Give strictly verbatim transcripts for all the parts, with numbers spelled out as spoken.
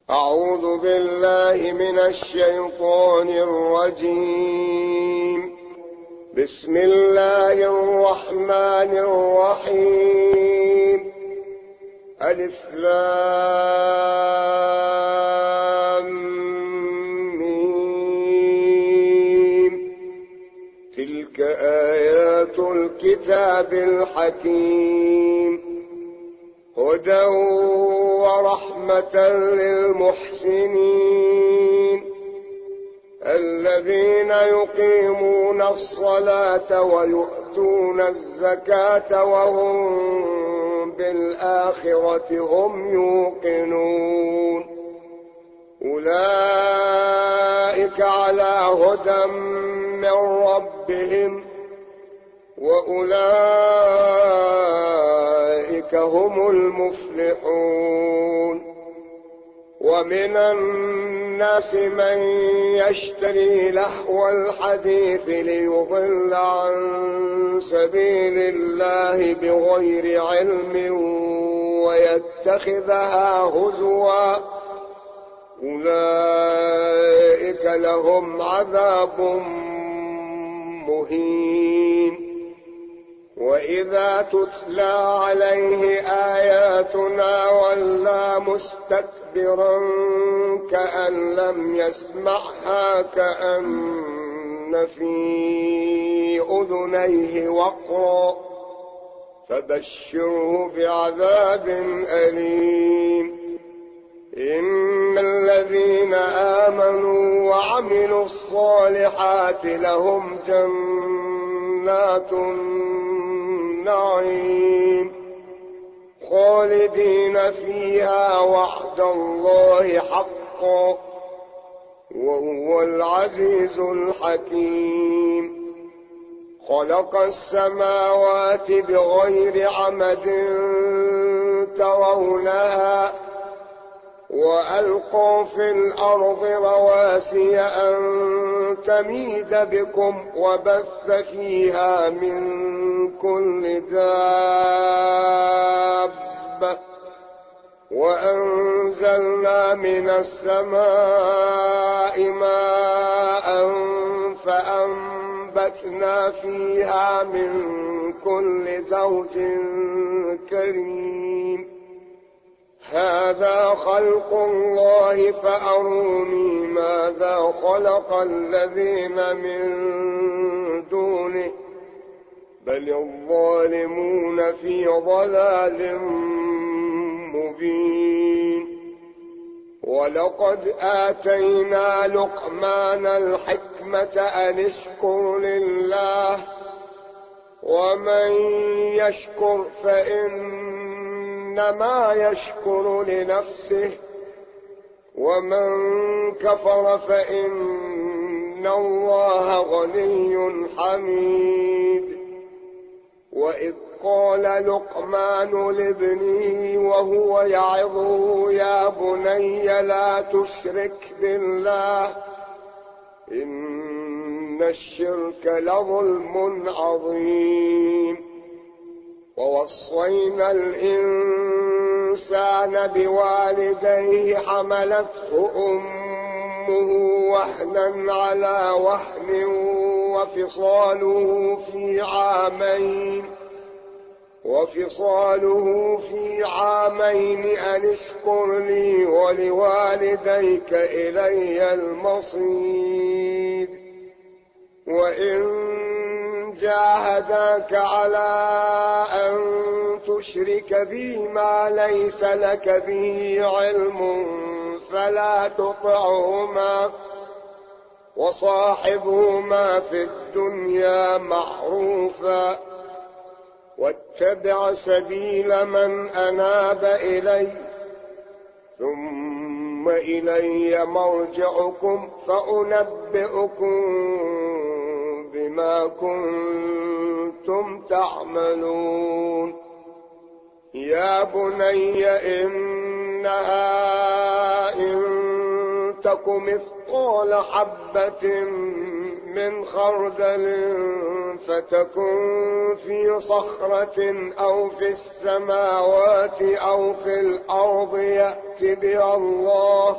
أعوذ بالله من الشيطان الرجيم. بسم الله الرحمن الرحيم. ألف لام ميم. تلك آيات الكتاب الحكيم، هدى ورحمة للمحسنين الذين يقيمون الصلاة ويؤتون الزكاة وهم بالآخرة هم يوقنون. أولئك على هدى من ربهم وأولئك هم المفلحون. ومن الناس من يشتري لهو الحديث ليضل عن سبيل الله بغير علم ويتخذها هزوا، أولئك لهم عذاب مهين. وإذا تتلى عليه آياتنا ولى مستكبرا كأن لم يسمعها كأن في أذنيه وقرا، فبشره بعذاب أليم. إن الذين آمنوا وعملوا الصالحات لهم جنات النعيم خالدين فيها وعد الله حقا وهو العزيز الحكيم. خلق السماوات بغير عمد ترونها وألقى في الأرض رواسي أن تميد بكم وبث فيها من كل دابة وأنزلنا من السماء ماء فأنبتنا فيها من كل زوج كريم. هذا خلق الله فأروني ماذا خلق الذين من دونه بل الظالمون في ضلال مبين. ولقد آتينا لقمان الحكمة أن اشكر لله ومن يشكر فإنما يشكر لنفسه ومن كفر فإن الله غني حميد. وإذ قال لقمان لابنه وهو يعظه يا بني لا تشرك بالله إن الشرك لظلم عظيم. ووصينا الإنسان بوالديه حملته أمه وهنا على وهن وفصاله في عامين وفصاله في عامين أن اشكر لي ولوالديك إلي المصير. وإن جاهداك على أن تشرك بي ما ليس لك به علم فلا تطعهما وصاحبهما في الدنيا معروفا واتبع سبيل من أناب إلي ثم إلي مرجعكم فأنبئكم بما كنتم تعملون. يا بني إنها إن تك مثقال حبة من خردل فتكن في صخرة أو في السماوات أو في الأرض يأت يأت بها الله،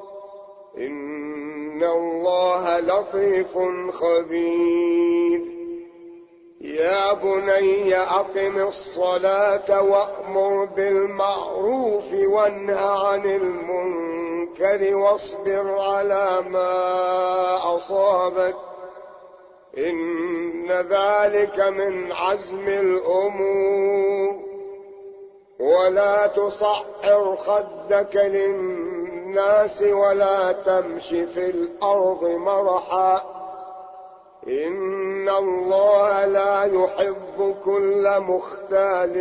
إن الله لطيف خبير. يا بني أقم الصلاة وأمر بالمعروف وانه عن المنكر واصبر على ما أصابك، إن ذلك من عزم الأمور. ولا تصعر خدك للناس ولا تمش في الأرض مرحا، إن الله لا يحب كل مختال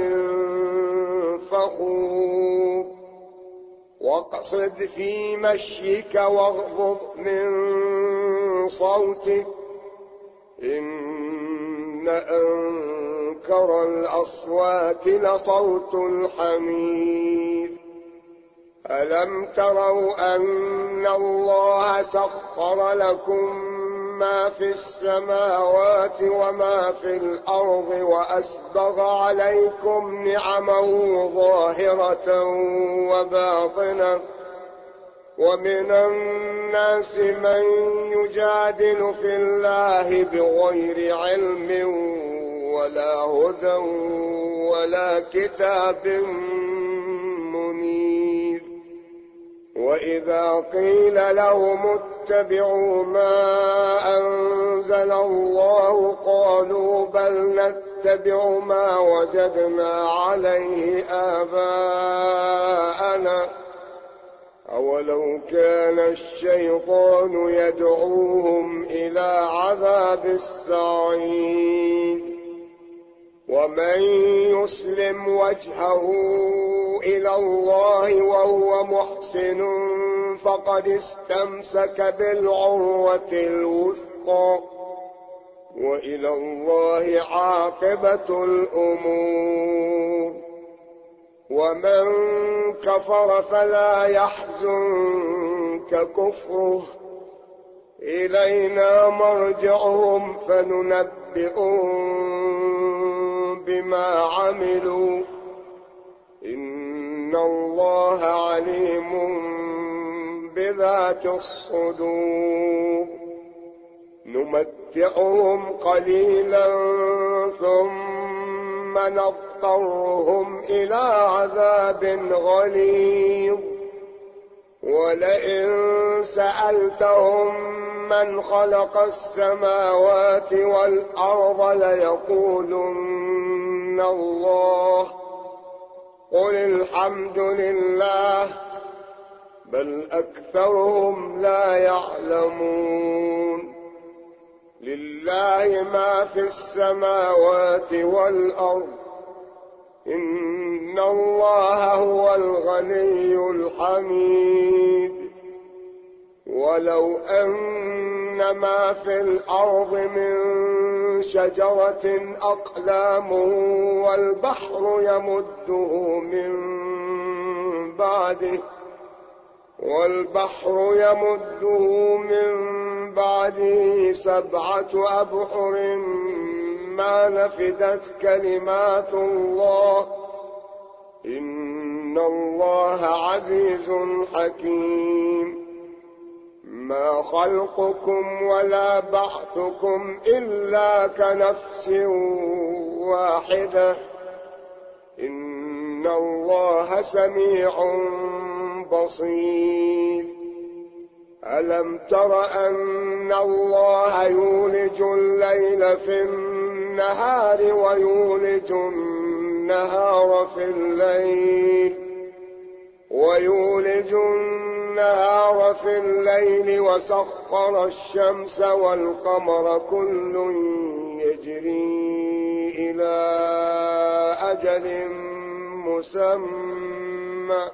فخور. واقصد في مشيك واغضض من صوتك، إن أنكر الأصوات لصوت الحمير. ألم تروا أن الله سخر لكم ما في السماوات وما في الأرض وأسبغ عليكم نعمه ظاهرة وباطنة، ومن الناس من يجادل في الله بغير علم ولا هدى ولا كتاب منير. وإذا قيل لهم اتبعوا ما أنزل الله قالوا بل نتبع ما وجدنا عليه آباءنا، أولو كان الشيطان يدعوهم إلى عذاب السعير. ومن يسلم وجهه إلى الله وهو محسن فقد استمسك بالعروة الوثقى، وإلى الله عاقبة الأمور. ومن كفر فلا يحزنك كفره، إلينا مرجعهم فننبئهم بما عملوا، إن الله عليم بذات الصدور. نمتعهم قليلا ثم نضطرهم إلى عذاب غليظ، ولئن سألتهم من خلق السماوات والأرض ليقولن الله، قل الحمد لله بل أكثرهم لا يعلمون. لله ما في السماوات والأرض، إن الله هو الغني الحميد. ولو أن ما في الأرض من شجرة أقلام والبحر يمده من بعده والبحر يمده من بعده سبعة أبحر ما نفدت كلمات الله، إن الله عزيز حكيم. ما خلقكم ولا بعثكم إلا كنفس واحدة، إن الله سميع بصير. ألم تر أن الله يولج الليل في النهار ويولج النهار في الليل ويولج النهار في الليل وسخر الشمس والقمر كل يجري إلى أجل مسمى،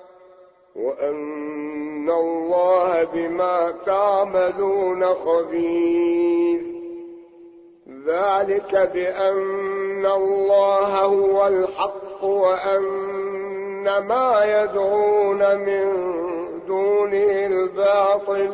وأن الله بما تعملون خبير. ذلك بأن الله هو الحق وأن ما يدعون من دونه الباطل،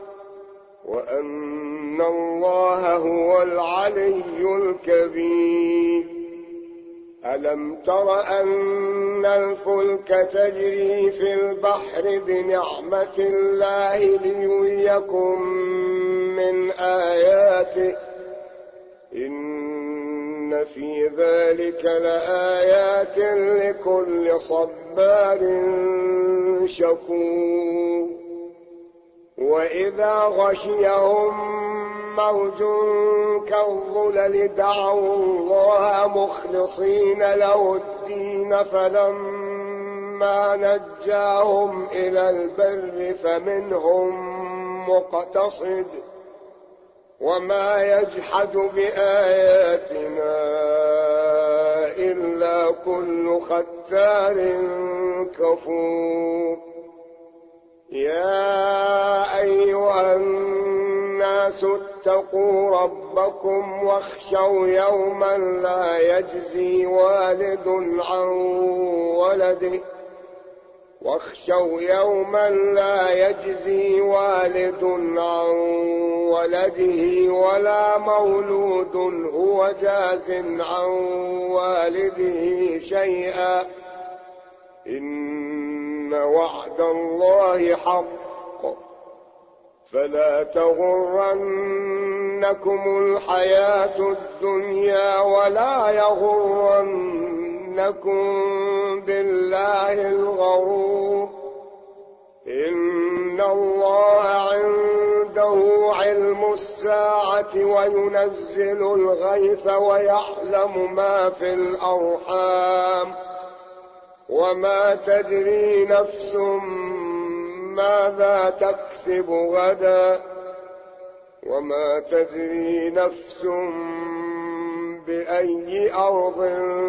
وأن الله هو العلي الكبير. ألم تر أن الفلك تجري في البحر بنعمة الله ليريكم من آياته إن في ذلك لآيات لكل صبار شكور وإذا غشيهم موج كالظلل دعوا الله مخلصين له الدين فلما نجاهم إلى البر فمنهم مقتصد وما يجحد بآياتنا إلا كل ختار كفور يا أيها الناس اتقوا ربكم واخشوا يوما لا يجزي والد عن ولده واخشوا يوما لا يجزي والد عن ولده ولا مولود هو جاز عن والده شيئا إن وعد الله حق فلا تغرنكم الحياة الدنيا ولا يغرنكم بالله الغرور إن الله عنده علم الساعة وينزل الغيث ويعلم ما في الأرحام وما تدري نفس ماذا تكسب غدا وما تدري نفس بأي أرض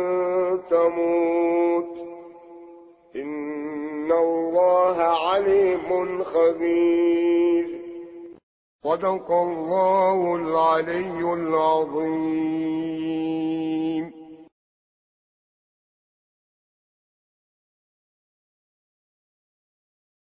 تموت إن الله عليم خبير صدق الله العلي العظيم.